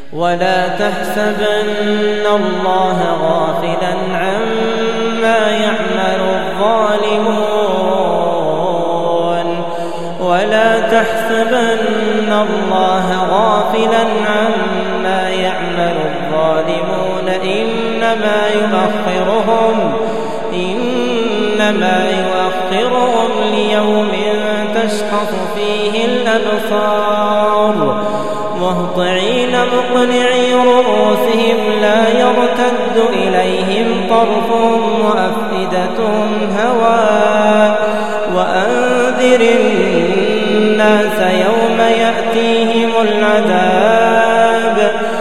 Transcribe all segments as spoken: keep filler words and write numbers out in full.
ولا تحسبن الله غافلا عما يعمل الظالمون ولا تحسبن الله غافلا عما يعمل الظالمون إنما يؤخرهم إنما يؤخرهم ليوم تشخص فيه الأبصار مهطعين مقنعي رؤوسهم لا يرتد إليهم طرفهم وأفئدتهم هواء وأنذر الناس يوم يأتيهم العذاب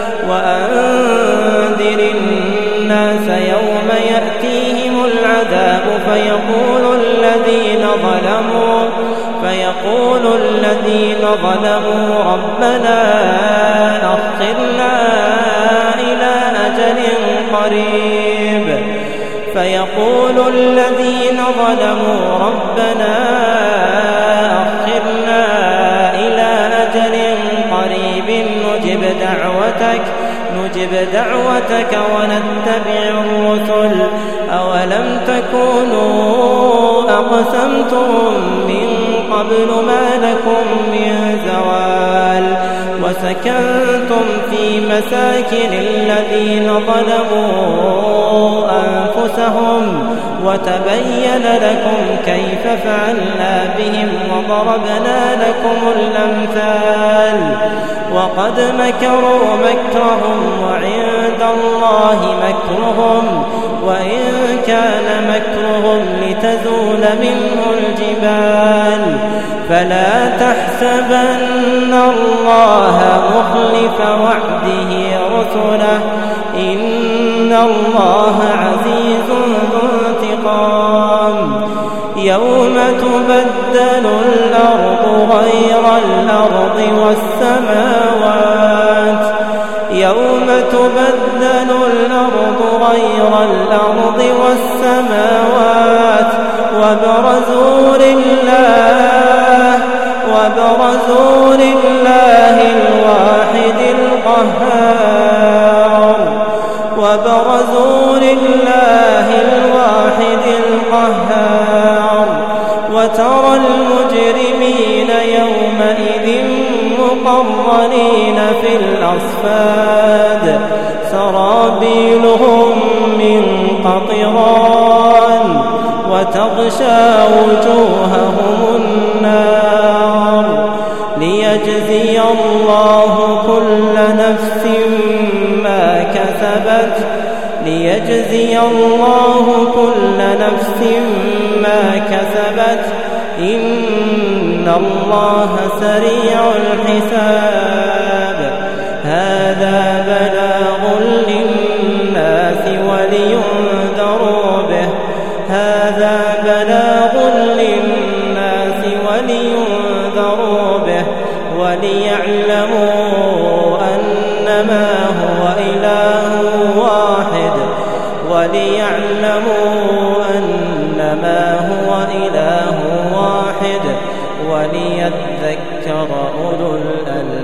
وأنذر الناس يوم يأتيهم العذاب فيقول الذين ظلموا فيقول الذين ظلموا ربنا أخرنا إلى أجل قريب فيقول الذين ظلموا ربنا أخرنا إلى أجل قريب نجب دعوتك نجب دعوتك ونتبع الرسل أولم تكونوا أقسمتم من قبل ما لكم من زوال وسكنتم في مساكن الذين ظلموا أنفسهم وتبين لكم كيف فعلنا بهم وضربنا لكم الأمثال وقد مكروا مكرهم وعند الله مكرهم وإن كان مكرهم لتزول منه الجبال فلا تحسبن الله مخلف وعده رسله إن الله عزيز ذو انتقام يوم تبدل الأرض غير الأرض والسماوات يوم تبدل الأرض غير الأرض والسماوات وبرزوا لله وبرزوا لله الواحد القهار وبرزوا لله الواحد القهار وترى المجرمين يومئذ مقرنين في الأصفاد سرابيلهم من قطران وتغشى وجوههم النار ليجزي الله كل نفس ما كسبت ليجزي الله كل نفس ما كسبت إن الله سريع الحساب هذا بلاغ للناس ولينذروا به هذا بلاغ للناس ولينذروا به وليعلموا أنما هو إله واحد وليعلموا أنما هو إله واحد وليذكر أولو الألباب